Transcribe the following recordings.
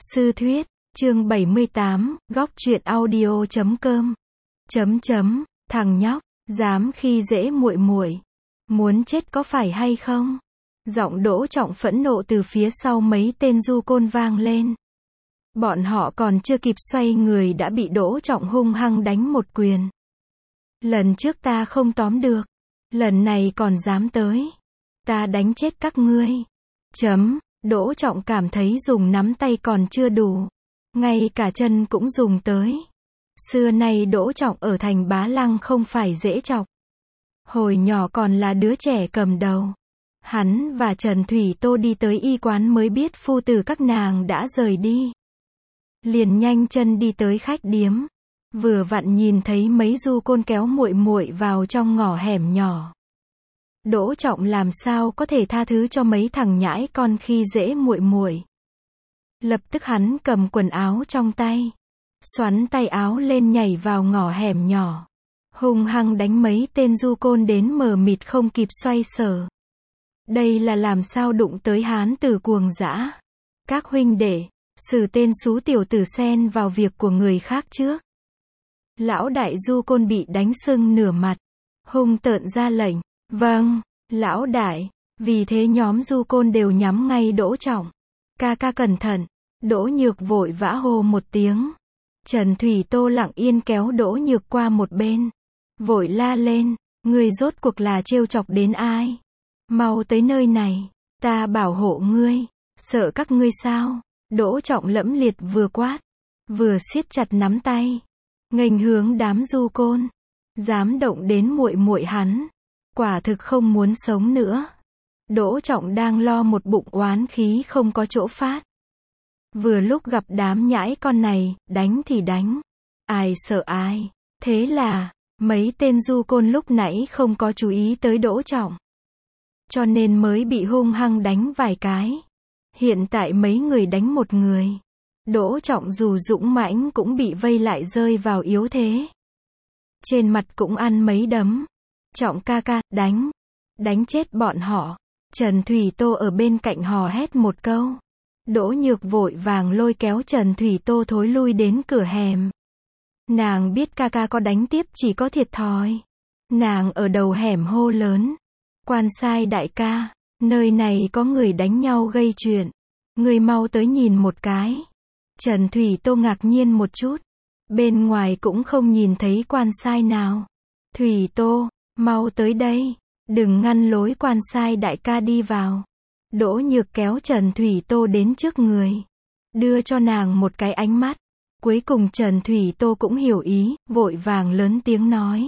Sư thuyết, chương 78, góc truyện audio.com. Thằng nhóc, dám khi dễ muội muội, muốn chết có phải hay không? Giọng Đỗ Trọng phẫn nộ từ phía sau mấy tên du côn vang lên. Bọn họ còn chưa kịp xoay người đã bị Đỗ Trọng hung hăng đánh một quyền. Lần trước ta không tóm được, lần này còn dám tới, ta đánh chết các ngươi. Đỗ Trọng cảm thấy dùng nắm tay còn chưa đủ, ngay cả chân cũng dùng tới. Xưa nay Đỗ Trọng ở thành Bá Lăng không phải dễ chọc. Hồi nhỏ còn là đứa trẻ cầm đầu. Hắn và Trần Thủy Tô đi tới y quán mới biết phu tử các nàng đã rời đi. Liền nhanh chân đi tới khách điếm. Vừa vặn nhìn thấy mấy du côn kéo muội muội vào trong ngõ hẻm nhỏ. Đỗ Trọng làm sao có thể tha thứ cho mấy thằng nhãi con khi dễ muội muội. Lập tức hắn cầm quần áo trong tay, xoắn tay áo lên nhảy vào ngõ hẻm nhỏ, hung hăng đánh mấy tên du côn đến mờ mịt không kịp xoay sở. Đây là làm sao đụng tới hán tử cuồng dã. Các huynh đệ, xử tên xú tiểu tử xen vào việc của người khác trước. Lão đại du côn bị đánh sưng nửa mặt, hung tợn ra lệnh. Vâng, lão đại. Vì thế nhóm du côn đều nhắm ngay Đỗ Trọng. Ca ca cẩn thận. Đỗ Nhược vội vã hô một tiếng. Trần Thủy Tô lặng yên kéo Đỗ Nhược qua một bên, vội la lên, ngươi rốt cuộc là trêu chọc đến ai? Mau tới nơi này, ta bảo hộ ngươi, sợ các ngươi sao? Đỗ Trọng lẫm liệt vừa quát, vừa siết chặt nắm tay, nghênh hướng đám du côn, dám động đến muội muội hắn, quả thực không muốn sống nữa. Đỗ Trọng đang lo một bụng oán khí không có chỗ phát. Vừa lúc gặp đám nhãi con này, đánh thì đánh, ai sợ ai. Thế là, mấy tên du côn lúc nãy không có chú ý tới Đỗ Trọng, cho nên mới bị hung hăng đánh vài cái. Hiện tại mấy người đánh một người. Đỗ Trọng dù dũng mãnh cũng bị vây lại rơi vào yếu thế. Trên mặt cũng ăn mấy đấm. Trọng ca ca, đánh chết bọn họ. Trần Thủy Tô ở bên cạnh hò hét một câu. Đỗ Nhược vội vàng lôi kéo Trần Thủy Tô thối lui đến cửa hẻm. Nàng biết ca ca có đánh tiếp chỉ có thiệt thòi. Nàng ở đầu hẻm hô lớn. Quan sai đại ca, nơi này có người đánh nhau gây chuyện. Người mau tới nhìn một cái. Trần Thủy Tô ngạc nhiên một chút. Bên ngoài cũng không nhìn thấy quan sai nào. Thủy Tô, mau tới đây. Đừng ngăn lối quan sai đại ca đi vào. Đỗ Nhược kéo Trần Thủy Tô đến trước người, đưa cho nàng một cái ánh mắt. Cuối cùng Trần Thủy Tô cũng hiểu ý, vội vàng lớn tiếng nói.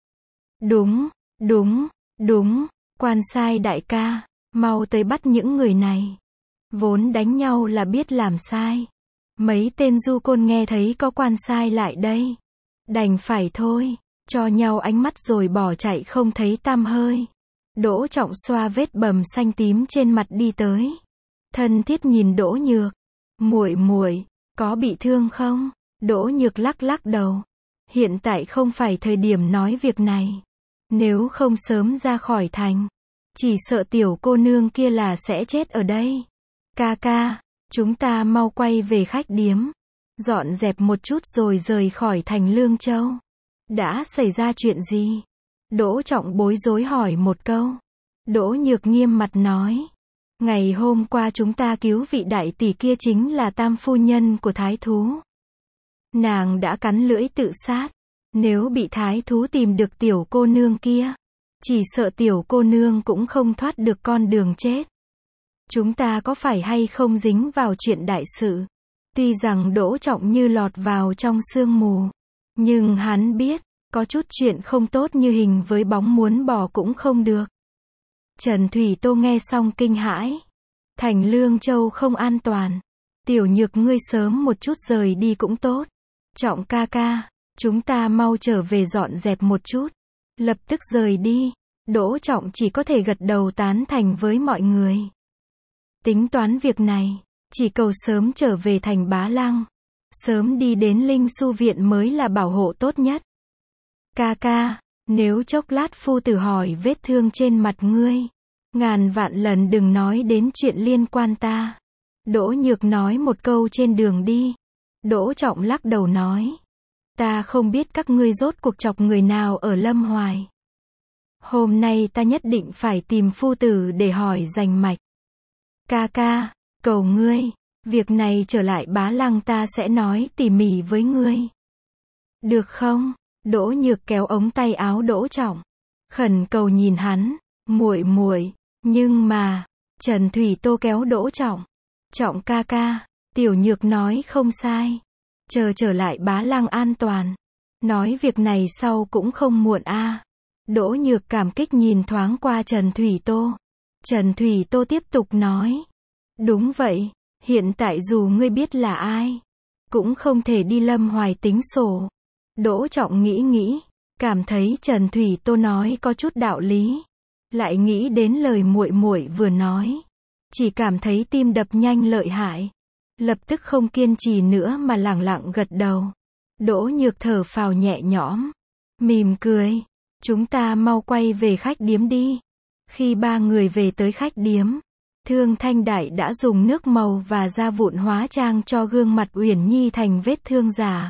Đúng, quan sai đại ca, mau tới bắt những người này. Vốn đánh nhau là biết làm sai. Mấy tên du côn nghe thấy có quan sai lại đây, đành phải thôi, cho nhau ánh mắt rồi bỏ chạy không thấy tăm hơi. Đỗ Trọng xoa vết bầm xanh tím trên mặt đi tới. Thân thiết nhìn Đỗ Nhược. Muội muội, có bị thương không? Đỗ Nhược lắc lắc đầu. Hiện tại không phải thời điểm nói việc này. Nếu không sớm ra khỏi thành, chỉ sợ tiểu cô nương kia là sẽ chết ở đây. Ca ca, chúng ta mau quay về khách điếm. Dọn dẹp một chút rồi rời khỏi thành Lương Châu. Đã xảy ra chuyện gì? Đỗ Trọng bối rối hỏi một câu. Đỗ Nhược nghiêm mặt nói. Ngày hôm qua chúng ta cứu vị đại tỷ kia chính là tam phu nhân của thái thú. Nàng đã cắn lưỡi tự sát. Nếu bị thái thú tìm được tiểu cô nương kia, chỉ sợ tiểu cô nương cũng không thoát được con đường chết. Chúng ta có phải hay không dính vào chuyện đại sự? Tuy rằng Đỗ Trọng như lọt vào trong sương mù, nhưng hắn biết, có chút chuyện không tốt như hình với bóng muốn bỏ cũng không được. Trần Thủy Tô nghe xong kinh hãi. Thành Lương Châu không an toàn. Tiểu Nhược ngươi sớm một chút rời đi cũng tốt. Trọng ca ca, chúng ta mau trở về dọn dẹp một chút. Lập tức rời đi. Đỗ Trọng chỉ có thể gật đầu tán thành với mọi người. Tính toán việc này, chỉ cầu sớm trở về thành Bá Lăng. Sớm đi đến Linh Su Viện mới là bảo hộ tốt nhất. Ca ca, nếu chốc lát phu tử hỏi vết thương trên mặt ngươi, ngàn vạn lần đừng nói đến chuyện liên quan ta. Đỗ Nhược nói một câu trên đường đi. Đỗ Trọng lắc đầu nói. Ta không biết các ngươi rốt cuộc chọc người nào ở Lâm Hoài. Hôm nay ta nhất định phải tìm phu tử để hỏi rành mạch. Ca ca, cầu ngươi, việc này trở lại Bá Lăng ta sẽ nói tỉ mỉ với ngươi. Được không? Đỗ Nhược kéo ống tay áo Đỗ Trọng, khẩn cầu nhìn hắn, muội muội, nhưng mà, Trần Thủy Tô kéo Đỗ Trọng. Trọng ca ca, Tiểu Nhược nói không sai. Chờ trở lại Bá Lăng an toàn. Nói việc này sau cũng không muộn a. Đỗ Nhược cảm kích nhìn thoáng qua Trần Thủy Tô. Trần Thủy Tô tiếp tục nói. Đúng vậy, hiện tại dù ngươi biết là ai, cũng không thể đi Lâm Hoài tính sổ. Đỗ Trọng nghĩ, cảm thấy Trần Thủy Tô nói có chút đạo lý. Lại nghĩ đến lời muội muội vừa nói. Chỉ cảm thấy tim đập nhanh lợi hại. Lập tức không kiên trì nữa mà lẳng lặng gật đầu. Đỗ Nhược thở phào nhẹ nhõm, mỉm cười. Chúng ta mau quay về khách điếm đi. Khi ba người về tới khách điếm, Thương Thanh Đại đã dùng nước màu và da vụn hóa trang cho gương mặt Uyển Nhi thành vết thương giả.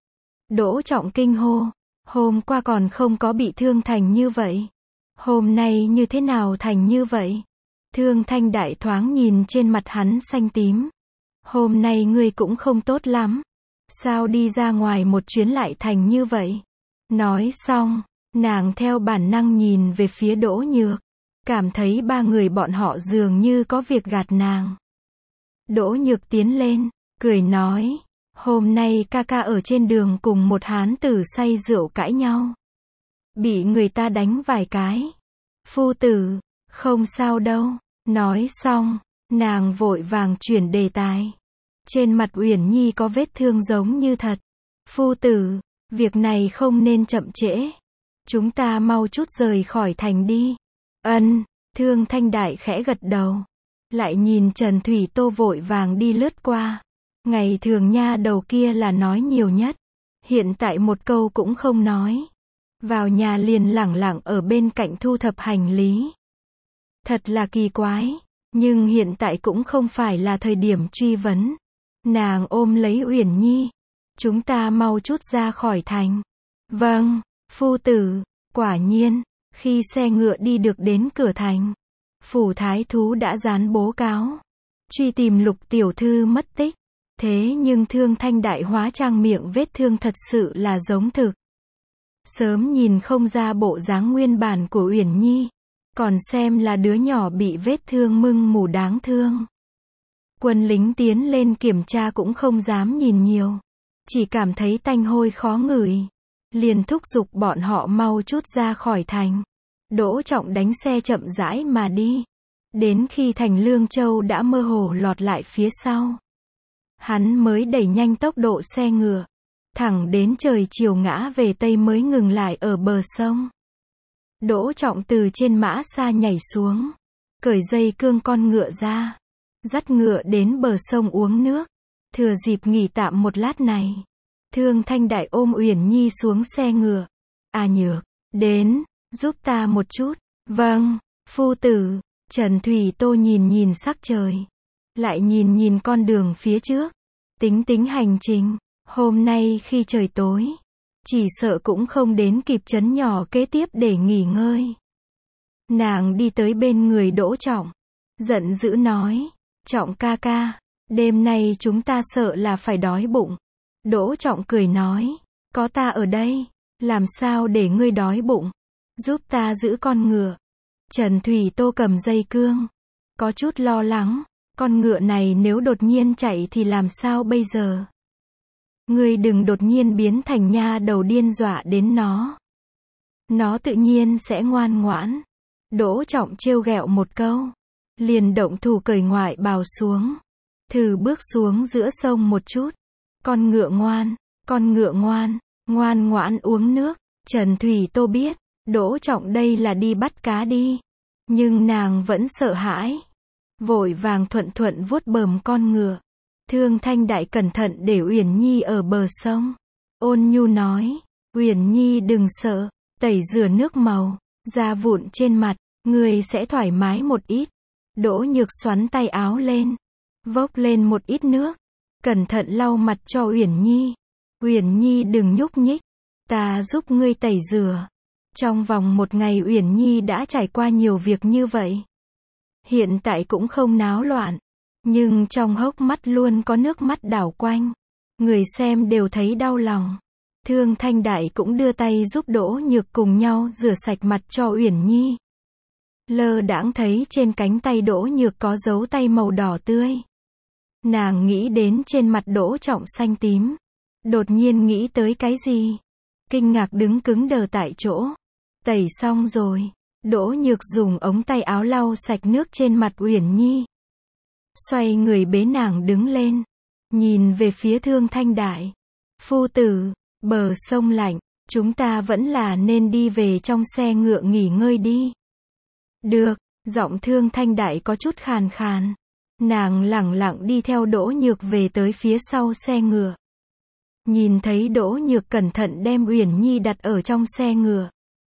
Đỗ Trọng kinh hô, hôm qua còn không có bị thương thành như vậy. Hôm nay như thế nào thành như vậy? Thương Thanh Đại thoáng nhìn trên mặt hắn xanh tím. Hôm nay ngươi cũng không tốt lắm. Sao đi ra ngoài một chuyến lại thành như vậy? Nói xong, nàng theo bản năng nhìn về phía Đỗ Nhược. Cảm thấy ba người bọn họ dường như có việc gạt nàng. Đỗ Nhược tiến lên, cười nói. Hôm nay ca ca ở trên đường cùng một hán tử say rượu cãi nhau. Bị người ta đánh vài cái. Phu tử, không sao đâu. Nói xong, nàng vội vàng chuyển đề tài. Trên mặt Uyển Nhi có vết thương giống như thật. Phu tử, việc này không nên chậm trễ. Chúng ta mau chút rời khỏi thành đi. Ân, Thương Thanh Đại khẽ gật đầu. Lại nhìn Trần Thủy Tô vội vàng đi lướt qua. Ngày thường nha đầu kia là nói nhiều nhất. Hiện tại một câu cũng không nói. Vào nhà liền lẳng lặng ở bên cạnh thu thập hành lý. Thật là kỳ quái. Nhưng hiện tại cũng không phải là thời điểm truy vấn. Nàng ôm lấy Uyển Nhi. Chúng ta mau chút ra khỏi thành. Vâng, phu tử. Quả nhiên, khi xe ngựa đi được đến cửa thành, phủ thái thú đã dán bố cáo. Truy tìm Lục tiểu thư mất tích. Thế nhưng Thương Thanh Đại hóa trang miệng vết thương thật sự là giống thực. Sớm nhìn không ra bộ dáng nguyên bản của Uyển Nhi. Còn xem là đứa nhỏ bị vết thương mưng mủ đáng thương. Quân lính tiến lên kiểm tra cũng không dám nhìn nhiều. Chỉ cảm thấy tanh hôi khó ngửi. Liền thúc giục bọn họ mau chút ra khỏi thành. Đỗ Trọng đánh xe chậm rãi mà đi. Đến khi thành Lương Châu đã mơ hồ lọt lại phía sau. Hắn mới đẩy nhanh tốc độ xe ngựa. Thẳng đến trời chiều ngã về Tây mới ngừng lại ở bờ sông. Đỗ Trọng từ trên mã xa nhảy xuống. Cởi dây cương con ngựa ra. Dắt ngựa đến bờ sông uống nước. Thừa dịp nghỉ tạm một lát này. Thương Thanh Đại ôm Uyển Nhi xuống xe ngựa. À Nhược, đến, giúp ta một chút. Vâng, phu tử. Trần Thủy Tô nhìn sắc trời. Lại nhìn con đường phía trước. Tính hành trình. Hôm nay khi trời tối. Chỉ sợ cũng không đến kịp trấn nhỏ kế tiếp để nghỉ ngơi. Nàng đi tới bên người Đỗ Trọng. Giận dữ nói. Trọng ca ca. Đêm nay chúng ta sợ là phải đói bụng. Đỗ Trọng cười nói. Có ta ở đây. Làm sao để ngươi đói bụng. Giúp ta giữ con ngựa. Trần Thủy Tô cầm dây cương. Có chút lo lắng. Con ngựa này nếu đột nhiên chạy thì làm sao bây giờ? Ngươi đừng đột nhiên biến thành nha đầu điên dọa đến nó. Nó tự nhiên sẽ ngoan ngoãn. Đỗ Trọng trêu ghẹo một câu. Liền động thủ cởi ngoại bào xuống. Thử bước xuống giữa sông một chút. Con ngựa ngoan, ngoan ngoãn uống nước. Trần Thủy Tô biết, Đỗ Trọng đây là đi bắt cá đi. Nhưng nàng vẫn sợ hãi. Vội vàng thuận vuốt bờm con ngựa. Thương Thanh Đại cẩn thận để Uyển Nhi ở bờ sông. Ôn nhu nói, Uyển Nhi đừng sợ, tẩy rửa nước màu, da vụn trên mặt, người sẽ thoải mái một ít. Đỗ Nhược xoắn tay áo lên. Vốc lên một ít nước. Cẩn thận lau mặt cho Uyển Nhi. Uyển Nhi đừng nhúc nhích. Ta giúp ngươi tẩy rửa. Trong vòng một ngày Uyển Nhi đã trải qua nhiều việc như vậy. Hiện tại cũng không náo loạn. Nhưng trong hốc mắt luôn có nước mắt đảo quanh. Người xem đều thấy đau lòng. Thương Thanh Đại cũng đưa tay giúp Đỗ Nhược cùng nhau rửa sạch mặt cho Uyển Nhi. Lơ đãng thấy trên cánh tay Đỗ Nhược có dấu tay màu đỏ tươi. Nàng nghĩ đến trên mặt Đỗ Trọng xanh tím. Đột nhiên nghĩ tới cái gì? Kinh ngạc đứng cứng đờ tại chỗ. Tẩy xong rồi. Đỗ Nhược dùng ống tay áo lau sạch nước trên mặt Uyển Nhi. Xoay người bế nàng đứng lên. Nhìn về phía Thương Thanh Đại. Phu tử, bờ sông lạnh, chúng ta vẫn là nên đi về trong xe ngựa nghỉ ngơi đi. Được, giọng Thương Thanh Đại có chút khàn khàn. Nàng lẳng lặng đi theo Đỗ Nhược về tới phía sau xe ngựa. Nhìn thấy Đỗ Nhược cẩn thận đem Uyển Nhi đặt ở trong xe ngựa.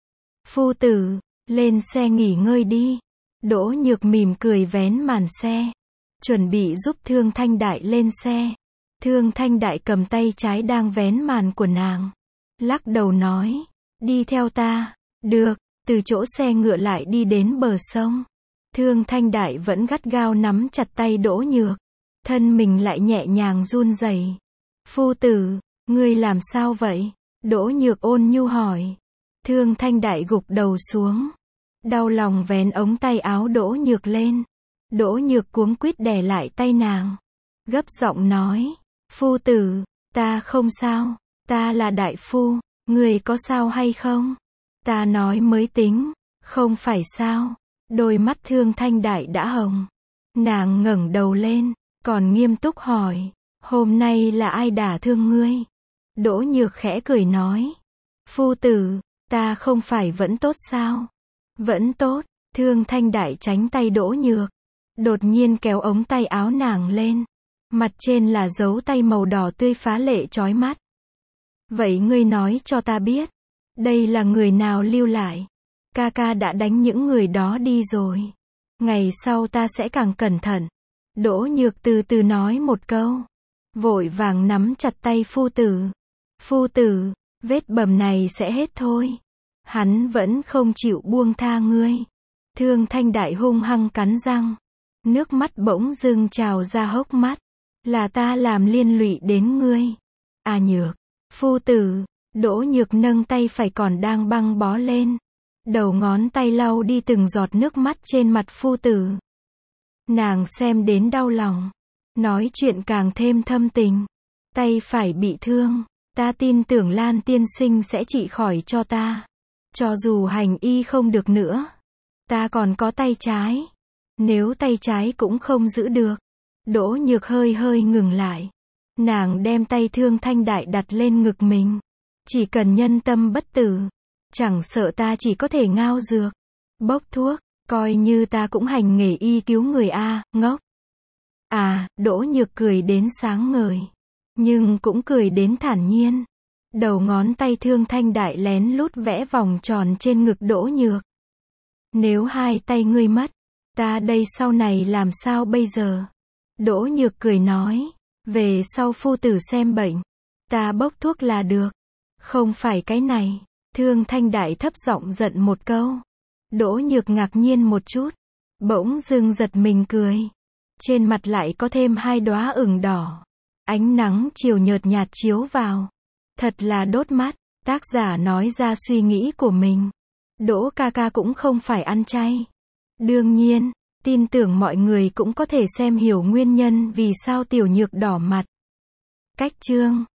Phu tử, lên xe nghỉ ngơi đi. Đỗ Nhược mỉm cười vén màn xe. Chuẩn bị giúp Thương Thanh Đại lên xe. Thương Thanh Đại cầm tay trái đang vén màn của nàng. Lắc đầu nói. Đi theo ta. Được, từ chỗ xe ngựa lại đi đến bờ sông. Thương Thanh Đại vẫn gắt gao nắm chặt tay Đỗ Nhược. Thân mình lại nhẹ nhàng run rẩy. Phu tử, ngươi làm sao vậy? Đỗ Nhược ôn nhu hỏi. Thương Thanh Đại gục đầu xuống. Đau lòng vén ống tay áo Đỗ Nhược lên. Đỗ Nhược cuống quýt đè lại tay nàng. Gấp giọng nói. Phu tử, ta không sao. Ta là đại phu. Người có sao hay không? Ta nói mới tính. Không phải sao. Đôi mắt Thương Thanh Đại đã hồng. Nàng ngẩng đầu lên. Còn nghiêm túc hỏi. Hôm nay là ai đả thương ngươi? Đỗ Nhược khẽ cười nói. Phu tử, ta không phải vẫn tốt sao? Vẫn tốt. Thương Thanh Đại tránh tay Đỗ Nhược. Đột nhiên kéo ống tay áo nàng lên. Mặt trên là dấu tay màu đỏ tươi phá lệ chói mắt. Vậy ngươi nói cho ta biết. Đây là người nào lưu lại? Ca ca đã đánh những người đó đi rồi. Ngày sau ta sẽ càng cẩn thận. Đỗ Nhược từ từ nói một câu. Vội vàng nắm chặt tay phu tử. Phu tử, vết bầm này sẽ hết thôi. Hắn vẫn không chịu buông tha ngươi. Thương Thanh Đại hung hăng cắn răng. Nước mắt bỗng dưng trào ra hốc mắt. Là ta làm liên lụy đến ngươi. À Nhược, phu tử. Đỗ Nhược nâng tay phải còn đang băng bó lên. Đầu ngón tay lau đi từng giọt nước mắt trên mặt phu tử. Nàng xem đến đau lòng. Nói chuyện càng thêm thâm tình. Tay phải bị thương. Ta tin tưởng Lan tiên sinh sẽ trị khỏi cho ta. Cho dù hành y không được nữa. Ta còn có tay trái. Nếu tay trái cũng không giữ được. Đỗ Nhược hơi hơi ngừng lại. Nàng đem tay Thương Thanh Đại đặt lên ngực mình. Chỉ cần nhân tâm bất tử. Chẳng sợ ta chỉ có thể ngao dược. Bốc thuốc. Coi như ta cũng hành nghề y cứu người a, ngốc. À, Đỗ Nhược cười đến sáng ngời. Nhưng cũng cười đến thản nhiên. Đầu ngón tay Thương Thanh Đại lén lút vẽ vòng tròn trên ngực Đỗ Nhược. Nếu hai tay ngươi mất, ta đây sau này làm sao bây giờ? Đỗ Nhược cười nói. Về sau phu tử xem bệnh. Ta bốc thuốc là được. Không phải cái này. Thương Thanh Đại thấp giọng giận một câu. Đỗ Nhược ngạc nhiên một chút. Bỗng dưng giật mình cười. Trên mặt lại có thêm hai đóa ửng đỏ. Ánh nắng chiều nhợt nhạt chiếu vào. Thật là đốt mắt. Tác giả nói ra suy nghĩ của mình. Đỗ ca ca cũng không phải ăn chay. Đương nhiên, tin tưởng mọi người cũng có thể xem hiểu nguyên nhân vì sao Tiểu Nhược đỏ mặt. Cách chương